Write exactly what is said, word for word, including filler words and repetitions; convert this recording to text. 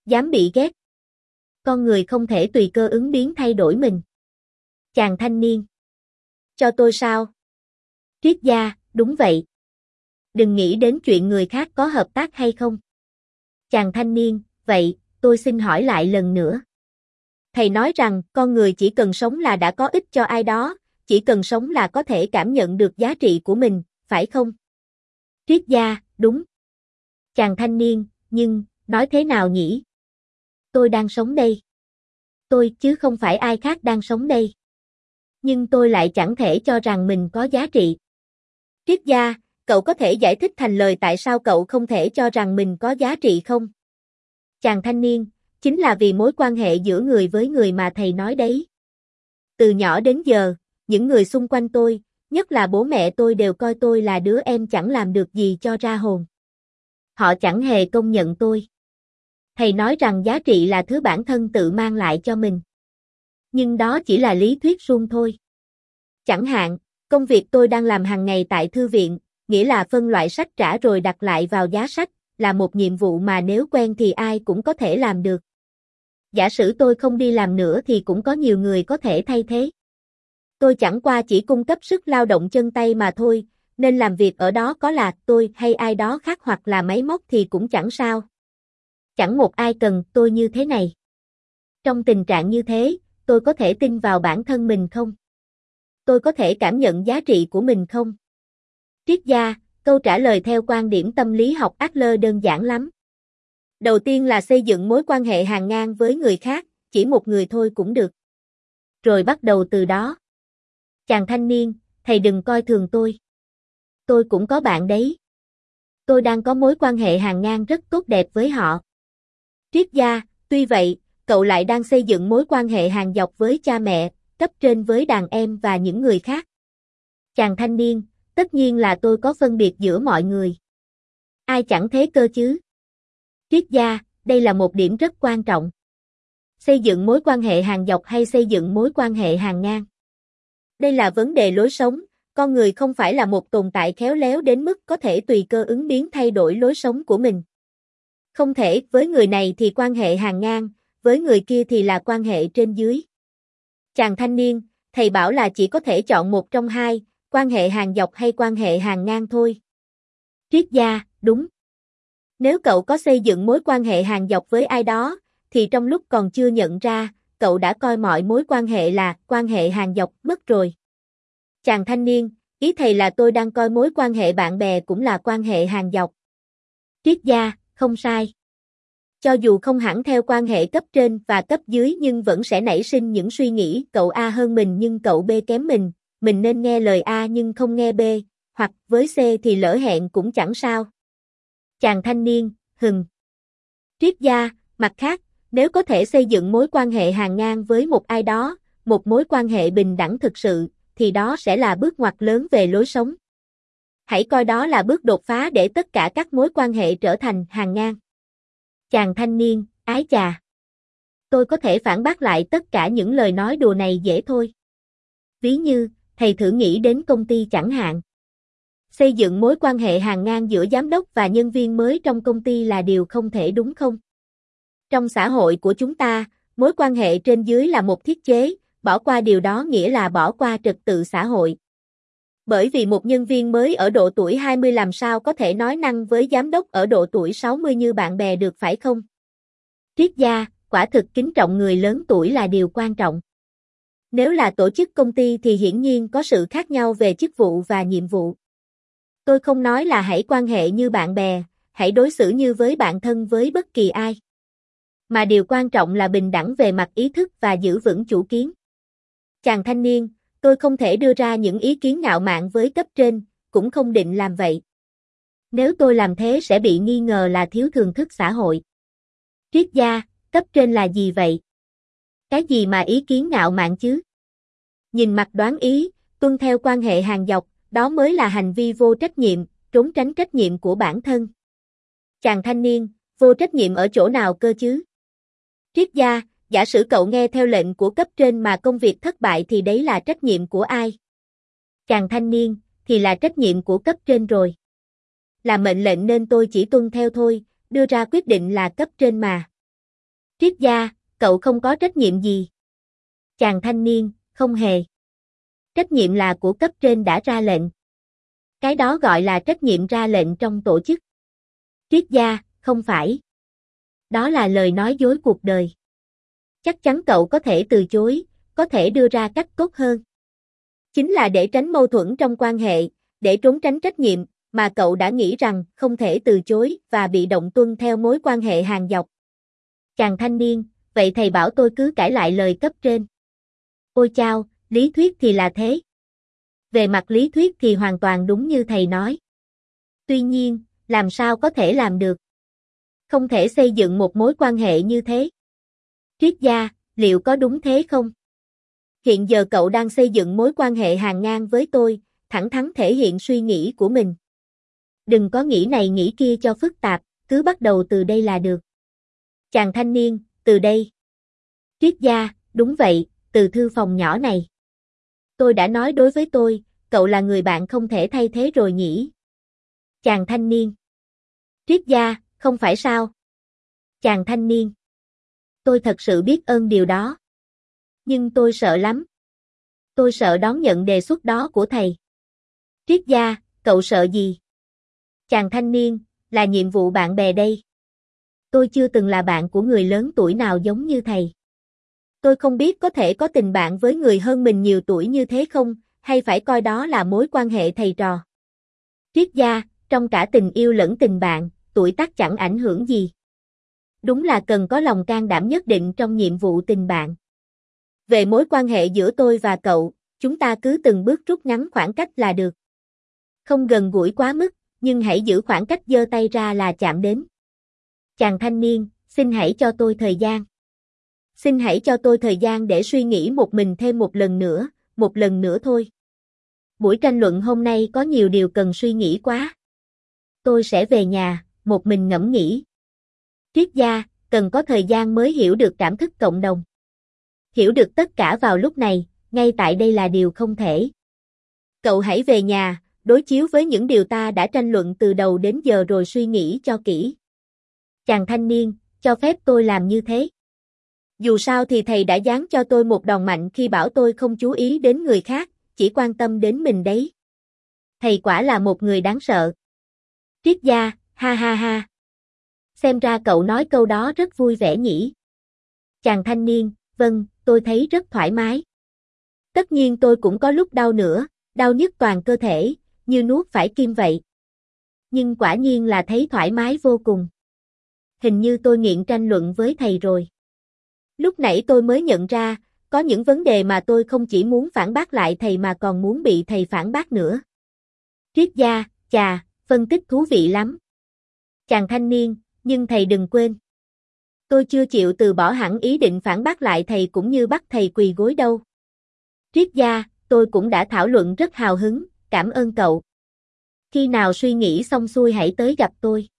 Dám bị ghét. Con người không thể tùy cơ ứng biến thay đổi mình. Chàng thanh niên. Cho tôi sao? Triết gia, đúng vậy. Đừng nghĩ đến chuyện người khác có hợp tác hay không. Chàng thanh niên, vậy, tôi xin hỏi lại lần nữa. Thầy nói rằng, con người chỉ cần sống là đã có ích cho ai đó, chỉ cần sống là có thể cảm nhận được giá trị của mình, phải không? Triết gia, đúng. Chàng thanh niên, nhưng, nói thế nào nhỉ? Tôi đang sống đây. Tôi chứ không phải ai khác đang sống đây. Nhưng tôi lại chẳng thể cho rằng mình có giá trị. Triết gia, cậu có thể giải thích thành lời tại sao cậu không thể cho rằng mình có giá trị không? Chàng thanh niên, chính là vì mối quan hệ giữa người với người mà thầy nói đấy. Từ nhỏ đến giờ, những người xung quanh tôi, nhất là bố mẹ tôi đều coi tôi là đứa em chẳng làm được gì cho ra hồn. Họ chẳng hề công nhận tôi. Thầy nói rằng giá trị là thứ bản thân tự mang lại cho mình. Nhưng đó chỉ là lý thuyết suông thôi. Chẳng hạn, công việc tôi đang làm hàng ngày tại thư viện, nghĩa là phân loại sách trả rồi đặt lại vào giá sách, là một nhiệm vụ mà nếu quen thì ai cũng có thể làm được. Giả sử tôi không đi làm nữa thì cũng có nhiều người có thể thay thế. Tôi chẳng qua chỉ cung cấp sức lao động chân tay mà thôi, nên làm việc ở đó có là tôi hay ai đó khác hoặc là máy móc thì cũng chẳng sao. Chẳng một ai cần tôi như thế này. Trong tình trạng như thế, tôi có thể tin vào bản thân mình không? Tôi có thể cảm nhận giá trị của mình không? Triết gia, câu trả lời theo quan điểm tâm lý học Adler đơn giản lắm. Đầu tiên là xây dựng mối quan hệ hàng ngang với người khác, chỉ một người thôi cũng được. Rồi bắt đầu từ đó. Chàng thanh niên, thầy đừng coi thường tôi. Tôi cũng có bạn đấy. Tôi đang có mối quan hệ hàng ngang rất tốt đẹp với họ. Triết gia, tuy vậy, cậu lại đang xây dựng mối quan hệ hàng dọc với cha mẹ, cấp trên với đàn em và những người khác. Chàng thanh niên, tất nhiên là tôi có phân biệt giữa mọi người. Ai chẳng thế cơ chứ? Triết gia, đây là một điểm rất quan trọng. Xây dựng mối quan hệ hàng dọc hay xây dựng mối quan hệ hàng ngang? Đây là vấn đề lối sống, con người không phải là một tồn tại khéo léo đến mức có thể tùy cơ ứng biến thay đổi lối sống của mình. Không thể, với người này thì quan hệ hàng ngang, với người kia thì là quan hệ trên dưới. Chàng thanh niên, thầy bảo là chỉ có thể chọn một trong hai, quan hệ hàng dọc hay quan hệ hàng ngang thôi. Triết gia, đúng. Nếu cậu có xây dựng mối quan hệ hàng dọc với ai đó, thì trong lúc còn chưa nhận ra, cậu đã coi mọi mối quan hệ là quan hệ hàng dọc mất rồi. Chàng thanh niên, ý thầy là tôi đang coi mối quan hệ bạn bè cũng là quan hệ hàng dọc. Triết gia, không sai. Cho dù không hẳn theo quan hệ cấp trên và cấp dưới nhưng vẫn sẽ nảy sinh những suy nghĩ cậu A hơn mình nhưng cậu B kém mình, mình nên nghe lời A nhưng không nghe B, hoặc với C thì lỡ hẹn cũng chẳng sao. Chàng thanh niên, hừm. Triết gia, mặt khác, nếu có thể xây dựng mối quan hệ hàng ngang với một ai đó, một mối quan hệ bình đẳng thực sự, thì đó sẽ là bước ngoặt lớn về lối sống. Hãy coi đó là bước đột phá để tất cả các mối quan hệ trở thành hàng ngang. Chàng thanh niên, ái chà. Tôi có thể phản bác lại tất cả những lời nói đùa này dễ thôi. Ví như, thầy thử nghĩ đến công ty chẳng hạn. Xây dựng mối quan hệ hàng ngang giữa giám đốc và nhân viên mới trong công ty là điều không thể đúng không? Trong xã hội của chúng ta, mối quan hệ trên dưới là một thiết chế, bỏ qua điều đó nghĩa là bỏ qua trật tự xã hội. Bởi vì một nhân viên mới ở độ tuổi hai mươi làm sao có thể nói năng với giám đốc ở độ tuổi sáu mươi như bạn bè được phải không? Triết gia, quả thực kính trọng người lớn tuổi là điều quan trọng. Nếu là tổ chức công ty thì hiển nhiên có sự khác nhau về chức vụ và nhiệm vụ. Tôi không nói là hãy quan hệ như bạn bè, hãy đối xử như với bạn thân với bất kỳ ai. Mà điều quan trọng là bình đẳng về mặt ý thức và giữ vững chủ kiến. Chàng thanh niên, tôi không thể đưa ra những ý kiến ngạo mạn với cấp trên, cũng không định làm vậy. Nếu tôi làm thế sẽ bị nghi ngờ là thiếu thường thức xã hội. Triết gia, cấp trên là gì vậy? Cái gì mà ý kiến ngạo mạn chứ? Nhìn mặt đoán ý, tuân theo quan hệ hàng dọc, đó mới là hành vi vô trách nhiệm, trốn tránh trách nhiệm của bản thân. Chàng thanh niên, vô trách nhiệm ở chỗ nào cơ chứ? Triết gia, giả sử cậu nghe theo lệnh của cấp trên mà công việc thất bại thì đấy là trách nhiệm của ai? Chàng thanh niên, thì là trách nhiệm của cấp trên rồi. Là mệnh lệnh nên tôi chỉ tuân theo thôi, đưa ra quyết định là cấp trên mà. Triết gia, cậu không có trách nhiệm gì. Chàng thanh niên, không hề. Trách nhiệm là của cấp trên đã ra lệnh. Cái đó gọi là trách nhiệm ra lệnh trong tổ chức. Triết gia, không phải. Đó là lời nói dối cuộc đời. Chắc chắn cậu có thể từ chối, có thể đưa ra cách tốt hơn. Chính là để tránh mâu thuẫn trong quan hệ, để trốn tránh trách nhiệm, mà cậu đã nghĩ rằng không thể từ chối và bị động tuân theo mối quan hệ hàng dọc. Chàng thanh niên, vậy thầy bảo tôi cứ cãi lại lời cấp trên. Ôi chao, lý thuyết thì là thế. Về mặt lý thuyết thì hoàn toàn đúng như thầy nói. Tuy nhiên, làm sao có thể làm được? Không thể xây dựng một mối quan hệ như thế. Triết gia, liệu có đúng thế không? Hiện giờ cậu đang xây dựng mối quan hệ hàng ngang với tôi, thẳng thắn thể hiện suy nghĩ của mình. Đừng có nghĩ này nghĩ kia cho phức tạp, cứ bắt đầu từ đây là được. Chàng thanh niên, từ đây. Triết gia, đúng vậy, từ thư phòng nhỏ này. Tôi đã nói đối với tôi, cậu là người bạn không thể thay thế rồi nhỉ? Chàng thanh niên. Triết gia, không phải sao? Chàng thanh niên. Tôi thật sự biết ơn điều đó. Nhưng tôi sợ lắm. Tôi sợ đón nhận đề xuất đó của thầy. Triết gia, cậu sợ gì? Chàng thanh niên, là nhiệm vụ bạn bè đây. Tôi chưa từng là bạn của người lớn tuổi nào giống như thầy. Tôi không biết có thể có tình bạn với người hơn mình nhiều tuổi như thế không, hay phải coi đó là mối quan hệ thầy trò. Triết gia, trong cả tình yêu lẫn tình bạn, tuổi tác chẳng ảnh hưởng gì. Đúng là cần có lòng can đảm nhất định trong nhiệm vụ tình bạn. Về mối quan hệ giữa tôi và cậu, chúng ta cứ từng bước rút ngắn khoảng cách là được. Không gần gũi quá mức, nhưng hãy giữ khoảng cách giơ tay ra là chạm đến. Chàng thanh niên, xin hãy cho tôi thời gian. Xin hãy cho tôi thời gian để suy nghĩ một mình thêm một lần nữa, một lần nữa thôi. Buổi tranh luận hôm nay có nhiều điều cần suy nghĩ quá. Tôi sẽ về nhà, một mình ngẫm nghĩ. Triết gia, cần có thời gian mới hiểu được cảm thức cộng đồng. Hiểu được tất cả vào lúc này, ngay tại đây là điều không thể. Cậu hãy về nhà, đối chiếu với những điều ta đã tranh luận từ đầu đến giờ rồi suy nghĩ cho kỹ. Chàng thanh niên, cho phép tôi làm như thế. Dù sao thì thầy đã giáng cho tôi một đòn mạnh khi bảo tôi không chú ý đến người khác, chỉ quan tâm đến mình đấy. Thầy quả là một người đáng sợ. Triết gia, ha ha ha. Xem ra cậu nói câu đó rất vui vẻ nhỉ. Chàng thanh niên, vâng, tôi thấy rất thoải mái. Tất nhiên tôi cũng có lúc đau nữa, đau nhức toàn cơ thể, như nuốt phải kim vậy. Nhưng quả nhiên là thấy thoải mái vô cùng. Hình như tôi nghiện tranh luận với thầy rồi. Lúc nãy tôi mới nhận ra, có những vấn đề mà tôi không chỉ muốn phản bác lại thầy mà còn muốn bị thầy phản bác nữa. Triết gia, chà, phân tích thú vị lắm. Chàng thanh niên, nhưng thầy đừng quên. Tôi chưa chịu từ bỏ hẳn ý định phản bác lại thầy cũng như bắt thầy quỳ gối đâu. Triết gia, tôi cũng đã thảo luận rất hào hứng, cảm ơn cậu. Khi nào suy nghĩ xong xuôi hãy tới gặp tôi.